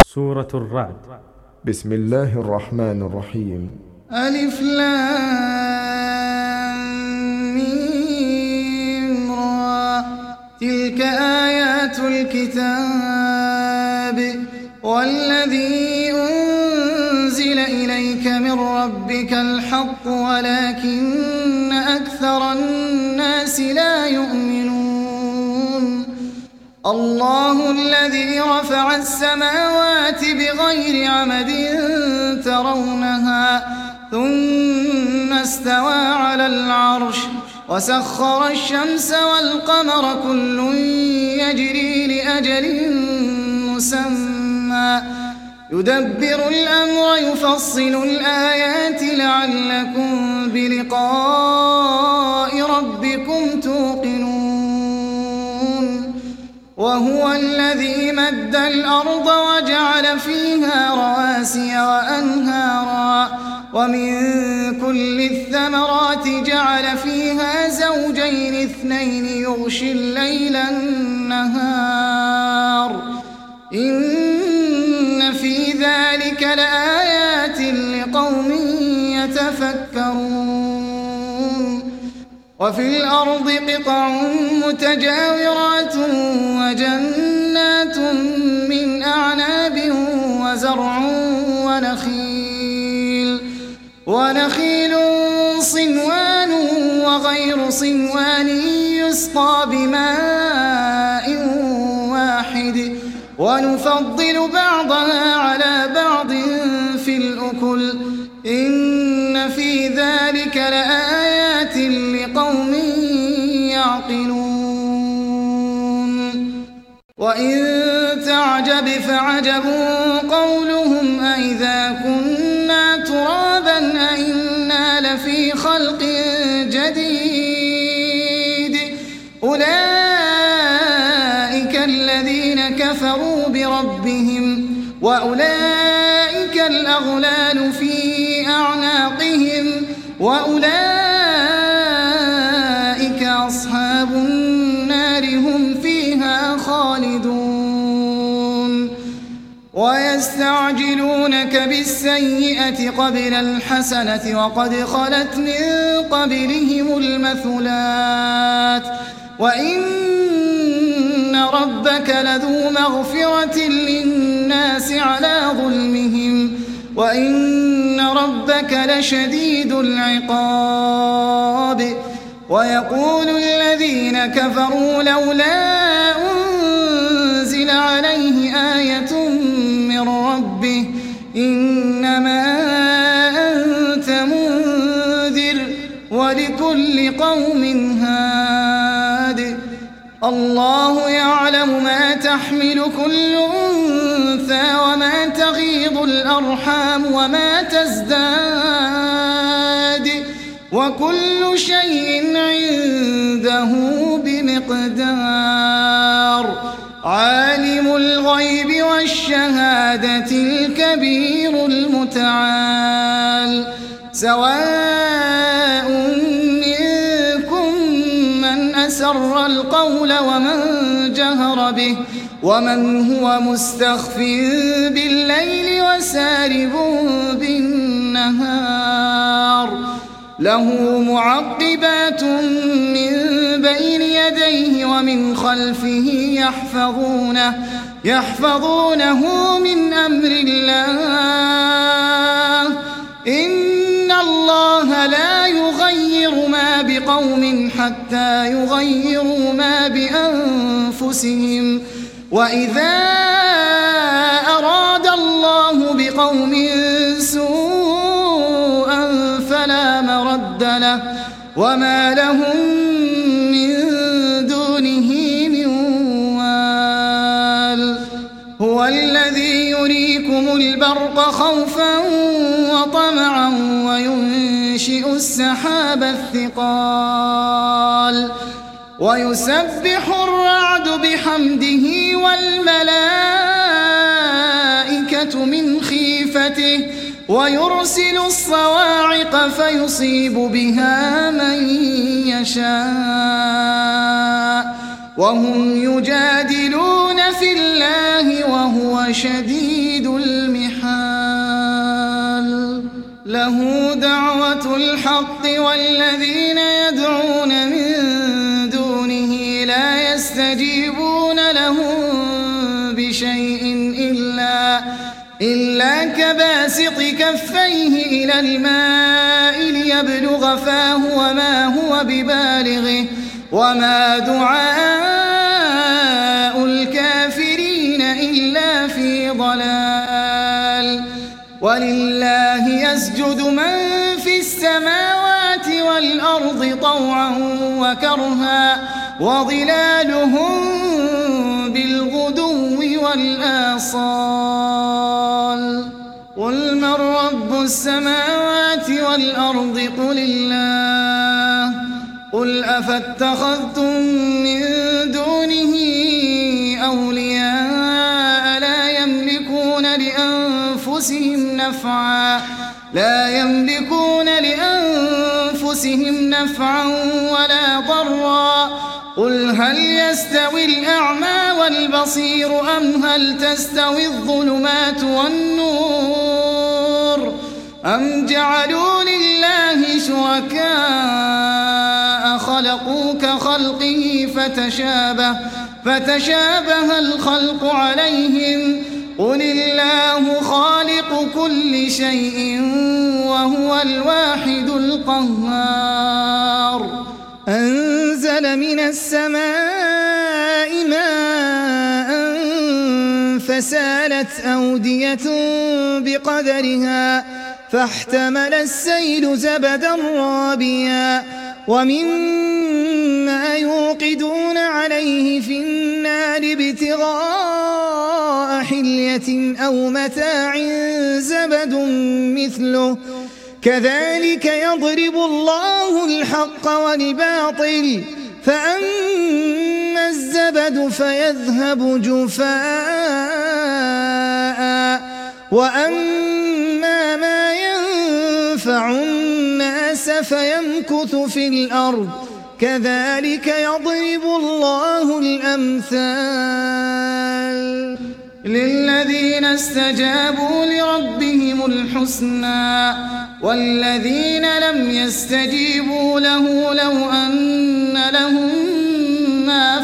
سورة الرعد. بسم الله الرحمن الرحيم. ألف لام ميم را، تلك آيات الكتاب والذي أنزل إليك من ربك الحق ولكن أكثر الناس لا يؤمنون. الله الذي رفع السماوات بغير عمد ترونها ثم استوى على العرش وسخر الشمس والقمر كل يجري لأجل مسمى يدبر الأمر يفصل الآيات لعلكم بلقاء ربكم توقنون. وهو الذي مد الأرض وجعل فيها رواسي وأنهارا ومن كل الثمرات جعل فيها زوجين اثنين يغشي الليل النهار إن في ذلك لآيات لقوم يتفكرون. وفي الأرض قطع متجاورات وجنات من أعناب وزرع ونخيل صنوان وغير صنوان يسقى بماء واحد ونفضل بعضها على بعض في الأكل إن في ذلك لآيات لقوم يعقلون. وإن تعجب فعجب قولهم أإذا كنا ترابا أإنا لفي خلق جديد أولئك الذين كفروا بربهم وأولئك الأغلال في أعناقهم وأولئك أصحاب النار هم فيها خالدون. ويستعجلونك بالسيئة قبل الحسنة وقد خلت من قبلهم المثلات وإن ربك لذو مغفرة للناس على ظلمهم وإن ربك لشديد العقاب. ويقول الذين كفروا لولا أنزل عليه آية من ربه إنما أنت منذر ولكل قوم هاد. الله يعلم ما تحمل كل أنثى وما تغيض الأرحام وما تزداد وكل شيء عنده بمقدار. عالم الغيب والشهادة الكبير المتعال. سواء منكم من أسر القول ومن جهر به ومن هو مستخف بالليل وسارب بالنهار له معقبات من بين يديه ومن خلفه يحفظونه من أمر الله إن الله لا يغير ما بقوم حتى يغيروا ما بأنفسهم وإذا أراد الله بقوم سوءا فلا مرد له وما لهم من دونه من وال. هو الذي يريكم البرق خوفا وطمعا وينشئ السحاب الثقال ويسبح الرعد بحمده والملائكة من خيفته ويرسل الصواعق فيصيب بها من يشاء وهم يجادلون في الله وهو شديد المحال له دعوة الحق والذين يدعون من دونه لا يستجيبون لهم بشيء إلا كباسط كفيه إلى الماء ليبلغ فاه وما هو ببالغه وما دعاء الكافرين إلا في ضلال ولله يسجد من في السماوات والأرض طوعا وكرها وظلالهم بالغدو والآصال قل من رب السماوات والأرض قل الله قل أفاتخذتم من دونه أولياء لا يملكون لأنفسهم نفعا ولا ضرا قل هل يستوي الأعمى والبصير أم هل تستوي الظلمات والنور أم جعلوا لله شركاء خلقوا كخلقه فتشابه الخلق عليهم قل الله خالق كل شيء وهو الواحد القهار أنزل من السماء ماء فسالت أودية بقدرها فاحتمل السيل زبدا رابيا ومما يوقدون عليه في النار ابتغاء حلية أو متاع زبد مثله كذلك يضرب الله الحق والباطل فأما الزبد فيذهب جفاء وأما ما ينفع الناس فيمكث في الأرض كذلك يضرب الله الأمثال للذين استجابوا لربهم الحسنى والذين لم يستجيبوا له لو أن لهم ما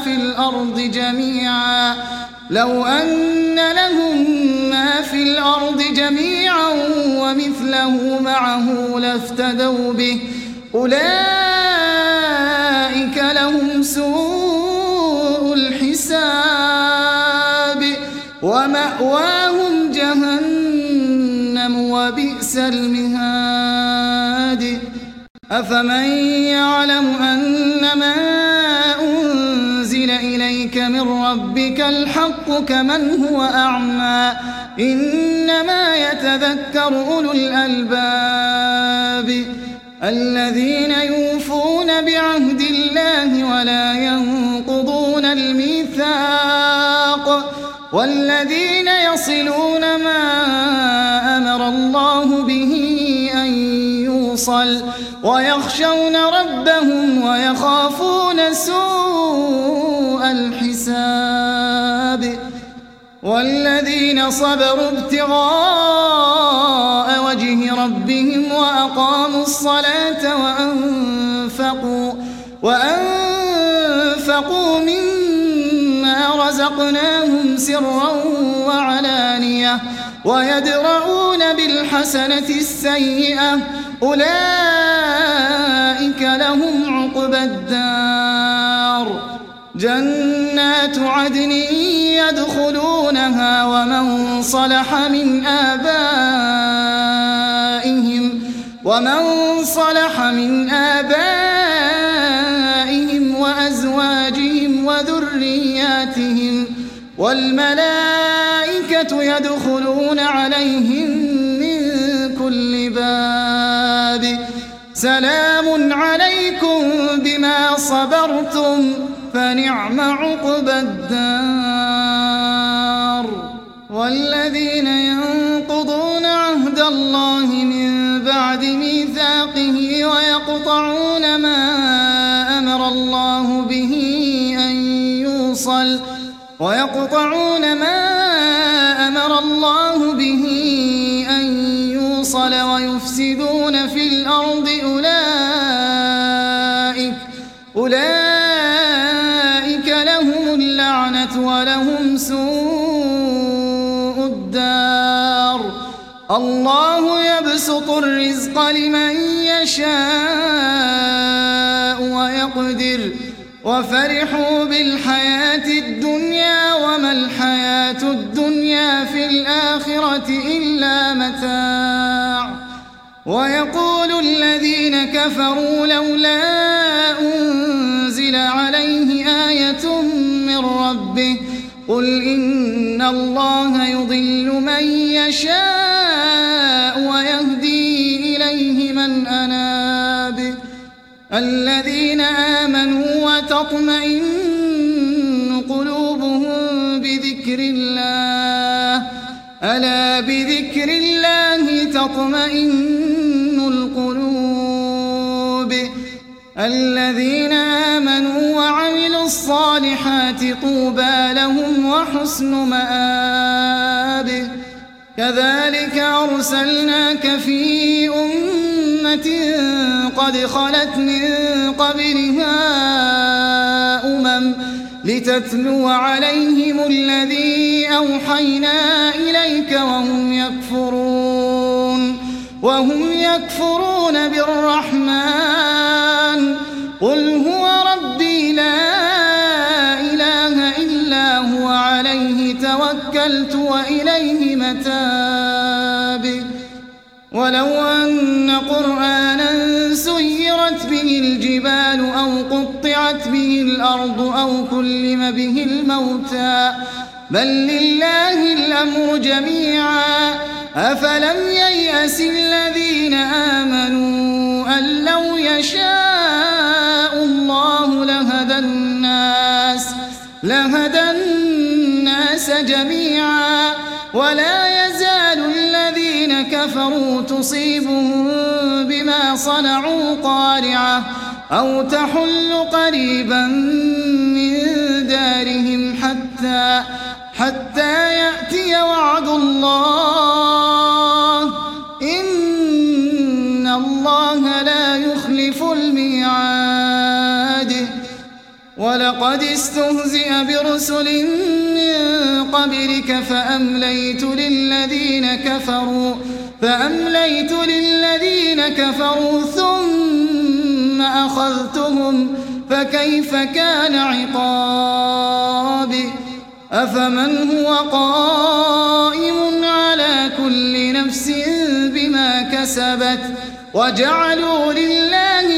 في الأرض جميعا ومثله معه لافتدوا به أولئك لهم سوء الحساب ومأواهم جهنم وبئس المهاد أفمن يعلم أنما أنزل إليك من ربك الحق كمن هو أعمى إنما يتذكر أولو الألباب الذين يوفون بعهد الله ولا ينقضون الميثاق والذين يصلون ما أمر الله به أن يوصل ويخشون ربهم ويخافون سوء الحساب والذين صبروا ابتغاء وجه ربهم وأقاموا الصلاة وأنفقوا مما رزقناهم سرا وعلانية ويدرؤون بالحسنة السيئة أولئك لهم عقبى الدار جنات عدن يدخلونها ومن صلح من آبائهم وأزواجهم وذرياتهم والملائكة يدخلون عليهم من كل باب سلام عليكم بما صبرتم فنعم عقبى الدار والذين ينقضون عهد الله من بعد ميثاقه ويقطعون ما أمر الله به أن ويقطعون ما أمر الله به أن يوصل ويفسدون في الأرض أولئك لهم اللعنة ولهم سوء الدار. الله يبسط الرزق لمن يشاء ويقدر وفرحوا بالحياة الدنيا وما الحياة الدنيا في الآخرة إلا متاع. ويقول الذين كفروا لولا أنزل عليه آية من ربه قل إن الله يضل من يشاء ويهدي إليه من أناب. الذين آمنوا وتطمئن قلوبهم بذكر الله ألا بذكر الله تطمئن القلوب. الذين آمنوا وعملوا الصالحات طوبى لهم وحسن مآب. كذلك أرسلناك في أمة قد خلت من قبلها لتتلو عليهم الذي أوحينا إليك وهم يكفرون بالرحمن قل هو ربي لا إله إلا هو عليه توكلت وإليه متاب. ولو أن قرآنا سيرت به الجبال أو قطعت به الأرض أو كلم به الموتى بل لله الأمر جميعا أفلم ييأس الذين آمنوا أن لو يشاء الله لهدى الناس جميعا ولا يزال الذين كفروا تصيبهم بما صنعوا قارعة أو تحل قريبا من دارهم حتى يأتي وعد الله إن الله لا يخلف الميعاد. ولقد استهزئ برسل من قبلك فأمليت للذين كفروا ثم أخذتهم فكيف كان عقاب. أفمن هو قائم على كل نفس بما كسبت وجعلوا لله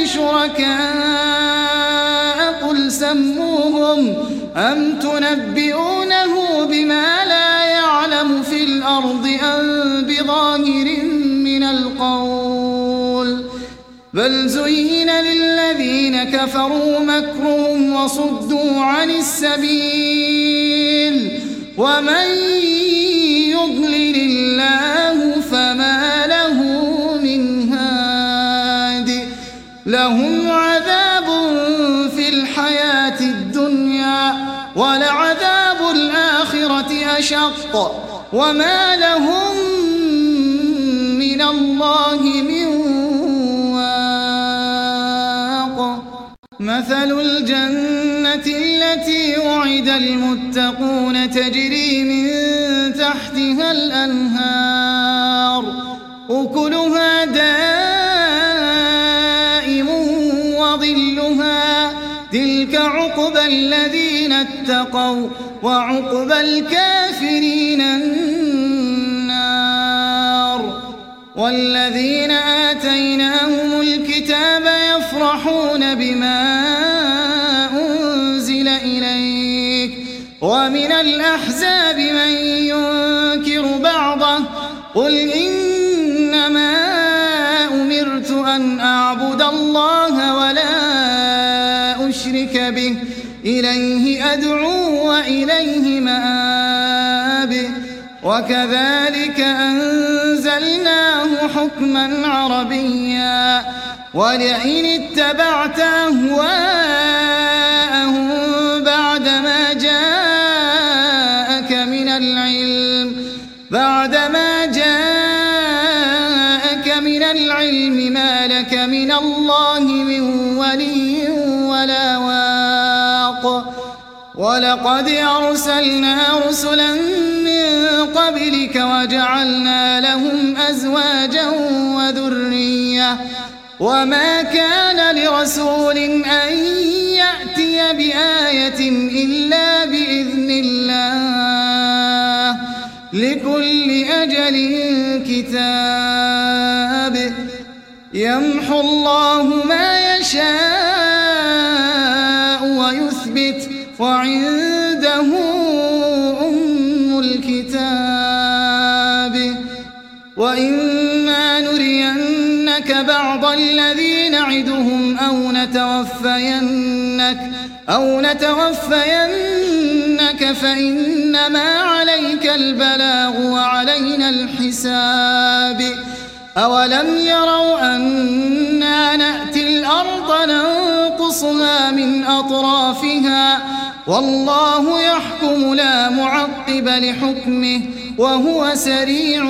شركاء قل سموهم أم تنبئونه بما لا يعلم في الأرض أم بظاهر من القول بل زين للذين كفروا مكرهم وصدوا عن السبيل ومن يضلل الله فما له من هاد. لهم عذاب في الحياة الدنيا ولعذاب الآخرة أشق وما لهم من الله من واق. مثل الجنة التي وعد المتقون تجري من تحتها الأنهار أكلها دائم وظلها تلك عقبى الذين اتقوا وعقبى الكافرين النار. والذين آتيناهم الكتاب يفرحون بما أنزل إليك ومن الأحزاب من ينكر بعضه قل إنما أمرت أن أعبد الله ولا أشرك به إليه أدعو وإليه مآب. وكذلك أنزلناه حكما عربيا ولئن اتبعت أهواءهم بعدما جاءك بعدما جاءك من العلم ما لك من الله من ولي ولا واق ولقد أرسلنا رسلا من قبلك وجعلنا لهم أزواجا وذرية وما كان لرسول أن يأتي بآية إلا بإذن الله لكل أجل كتاب يمحو الله ما يشاء ويثبت وعنده أم الكتاب وإما نرينك بعض الذي نعدهم أو نتوفينك فإنما عليك البلاغ وعلينا الحساب أولم يروا أنا نأتي الأرض ننقصها من أطرافها والله يحكم لا معقب لحكمه وهو سريع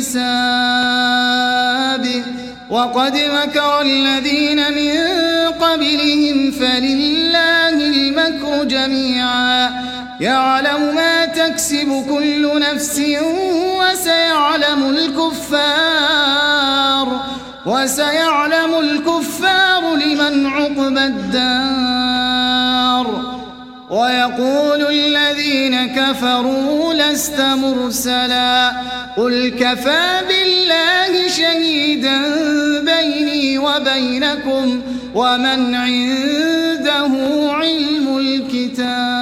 الحساب وقد مكر الذين من قبلهم فلله المكر جميعا يعلم ما تكسب كل نفس وسيعلم الكفار لمن عقبى الدار ويقول الذين كفروا لست مرسلا قل كفى بالله شهيدا بيني وبينكم ومن عنده علم الكتاب